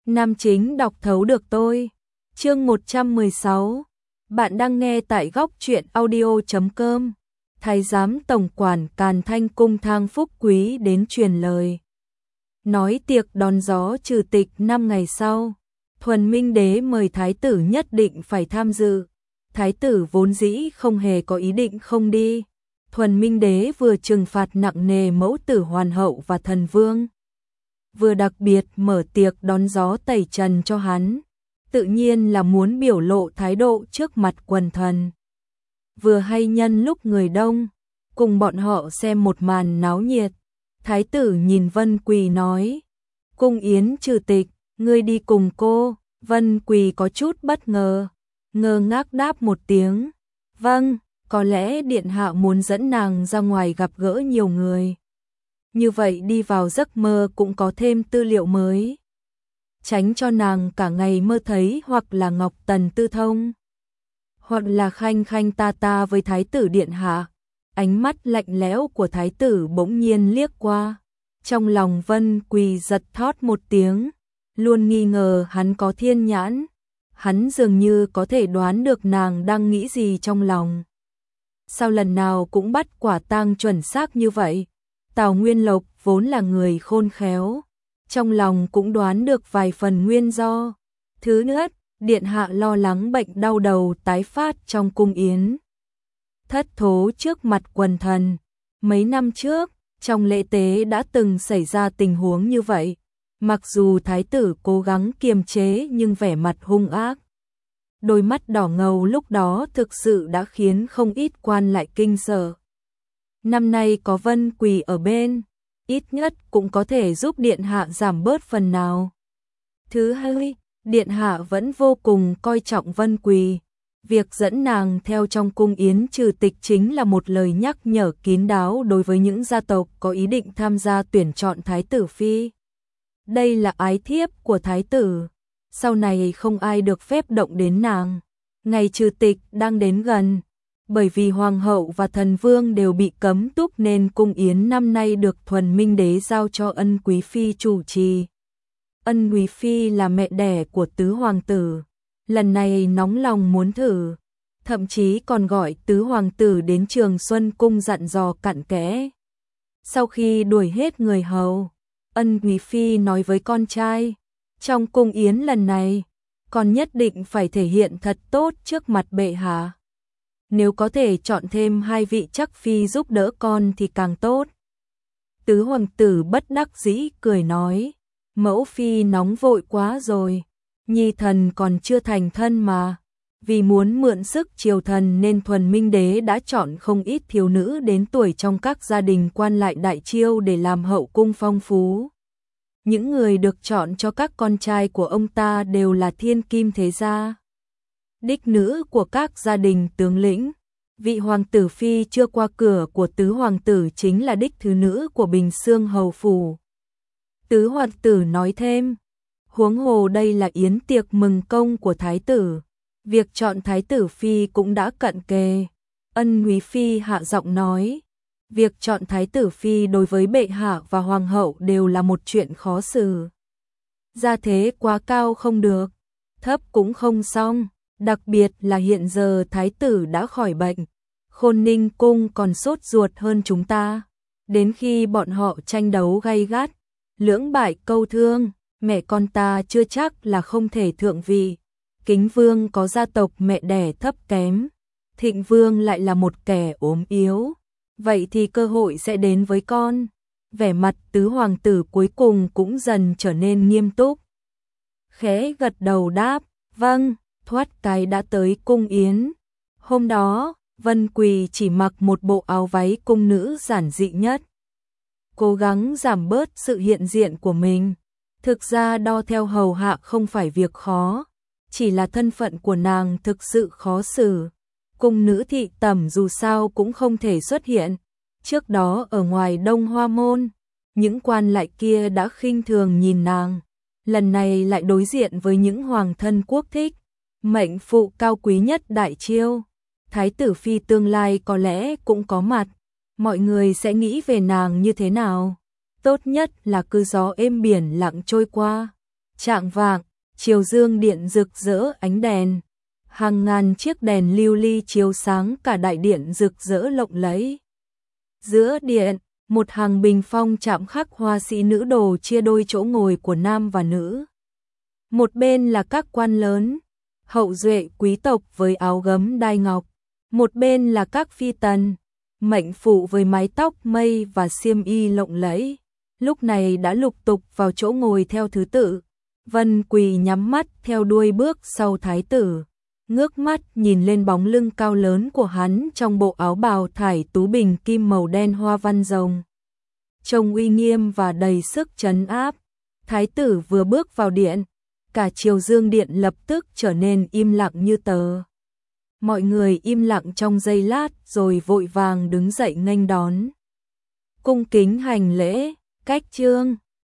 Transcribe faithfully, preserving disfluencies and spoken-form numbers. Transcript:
Nam chính đọc thấu được tôi. Chương một trăm mười sáu. Bạn đang nghe tại góc truyện audio chấm com. Thái giám tổng quản Càn Thanh cung Thang Phúc Quý đến truyền lời. Nói tiệc đón gió trừ tịch năm ngày sau, Thuần Minh Đế mời thái tử nhất định phải tham dự. Thái tử vốn dĩ không hề có ý định không đi. Thuần Minh Đế vừa trừng phạt nặng nề mẫu tử Hoàn hậu và thần vương, vừa đặc biệt mở tiệc đón gió tẩy trần cho hắn, tự nhiên là muốn biểu lộ thái độ trước mặt quần thần. Vừa hay nhân lúc người đông, cùng bọn họ xem một màn náo nhiệt. Thái tử nhìn Vân Quỳ nói, cung yến trừ tịch, ngươi đi cùng cô. Vân Quỳ có chút bất ngờ, ngơ ngác đáp một tiếng, vâng, có lẽ điện hạ muốn dẫn nàng ra ngoài gặp gỡ nhiều người. Như vậy đi vào giấc mơ cũng có thêm tư liệu mới, tránh cho nàng cả ngày mơ thấy hoặc là Ngọc Tần Tư Thông, hoặc là khanh khanh ta ta với thái tử điện hạ. Ánh mắt lạnh lẽo của thái tử bỗng nhiên liếc qua, trong lòng Vân Quỳ giật thót một tiếng, luôn nghi ngờ hắn có thiên nhãn, hắn dường như có thể đoán được nàng đang nghĩ gì trong lòng. Sao lần nào cũng bắt quả tang chuẩn xác như vậy? Tào Nguyên Lộc vốn là người khôn khéo, trong lòng cũng đoán được vài phần nguyên do. Thứ nhất, điện hạ lo lắng bệnh đau đầu tái phát trong cung yến thất thố trước mặt quần thần. Mấy năm trước, trong lễ tế đã từng xảy ra tình huống như vậy. Mặc dù thái tử cố gắng kiềm chế nhưng vẻ mặt hung ác, đôi mắt đỏ ngầu lúc đó thực sự đã khiến không ít quan lại kinh sợ. Năm nay có Vân Quỳ ở bên, ít nhất cũng có thể giúp điện hạ giảm bớt phần nào. Thứ hai, điện hạ vẫn vô cùng coi trọng Vân Quỳ. Việc dẫn nàng theo trong cung yến trừ tịch chính là một lời nhắc nhở kín đáo đối với những gia tộc có ý định tham gia tuyển chọn thái tử phi. Đây là ái thiếp của thái tử, sau này không ai được phép động đến nàng. Ngày trừ tịch đang đến gần, bởi vì hoàng hậu và thần vương đều bị cấm túc nên cung yến năm nay được Thuần Minh Đế giao cho Ân Quý phi chủ trì. Ân Quý phi là mẹ đẻ của tứ hoàng tử, lần này nóng lòng muốn thử, thậm chí còn gọi tứ hoàng tử đến Trường Xuân cung dặn dò cặn kẽ. Sau khi đuổi hết người hầu, Ân Quý phi nói với con trai, trong cung yến lần này, con nhất định phải thể hiện thật tốt trước mặt bệ hạ. Nếu có thể chọn thêm hai vị chắc phi giúp đỡ con thì càng tốt. Tứ hoàng tử bất đắc dĩ cười nói, mẫu phi nóng vội quá rồi, nhi thần còn chưa thành thân mà. Vì muốn mượn sức triều thần nên Thuần Minh Đế đã chọn không ít thiếu nữ đến tuổi trong các gia đình quan lại đại chiêu để làm hậu cung phong phú. Những người được chọn cho các con trai của ông ta đều là thiên kim thế gia, đích nữ của các gia đình tướng lĩnh. Vị hoàng tử phi chưa qua cửa của tứ hoàng tử chính là đích thứ nữ của Bình Xương hầu phủ. Tứ hoàng tử nói thêm, huống hồ đây là yến tiệc mừng công của thái tử, việc chọn thái tử phi cũng đã cận kề. Ân Quý phi hạ giọng nói, việc chọn thái tử phi đối với bệ hạ và hoàng hậu đều là một chuyện khó xử. Gia thế quá cao không được, thấp cũng không xong, đặc biệt là hiện giờ thái tử đã khỏi bệnh, Khôn Ninh cung còn sốt ruột hơn chúng ta. Đến khi bọn họ tranh đấu gay gắt, lưỡng bại câu thương, mẹ con ta chưa chắc là không thể thượng vị. Kính vương có gia tộc mẹ đẻ thấp kém, Thịnh vương lại là một kẻ ốm yếu, vậy thì cơ hội sẽ đến với con. Vẻ mặt tứ hoàng tử cuối cùng cũng dần trở nên nghiêm túc, khẽ gật đầu đáp, vâng. Thoát cái đã tới cung yến. Hôm đó, Vân Quỳ chỉ mặc một bộ áo váy cung nữ giản dị nhất, cố gắng giảm bớt sự hiện diện của mình. Thực ra đo theo hầu hạ không phải việc khó, chỉ là thân phận của nàng thực sự khó xử. Cung nữ thị tẩm dù sao cũng không thể xuất hiện. Trước đó ở ngoài Đông Hoa môn, những quan lại kia đã khinh thường nhìn nàng, lần này lại đối diện với những hoàng thân quốc thích, mệnh phụ cao quý nhất đại chiêu. Thái tử phi tương lai có lẽ cũng có mặt, mọi người sẽ nghĩ về nàng như thế nào? Tốt nhất là cứ gió êm biển lặng trôi qua. Chạng vạng, Triều Dương điện rực rỡ ánh đèn, hàng ngàn chiếc đèn lưu ly chiếu sáng cả đại điện rực rỡ lộng lẫy. Giữa điện, một hàng bình phong chạm khắc hoa sĩ nữ đồ chia đôi chỗ ngồi của nam và nữ. Một bên là các quan lớn, hậu duệ quý tộc với áo gấm đai ngọc, một bên là các phi tần, mệnh phụ với mái tóc mây và xiêm y lộng lẫy. Lúc này đã lục tục vào chỗ ngồi theo thứ tự. Vân Quỳ nhắm mắt theo đuôi bước sau thái tử, ngước mắt nhìn lên bóng lưng cao lớn của hắn trong bộ áo bào thải tú bình kim màu đen hoa văn rồng. Trông uy nghiêm và đầy sức trấn áp. Thái tử vừa bước vào điện, cả Triều Dương điện lập tức trở nên im lặng như tờ. Mọi người im lặng trong giây lát rồi vội vàng đứng dậy nghênh đón. Cung kính hành lễ, cách trương.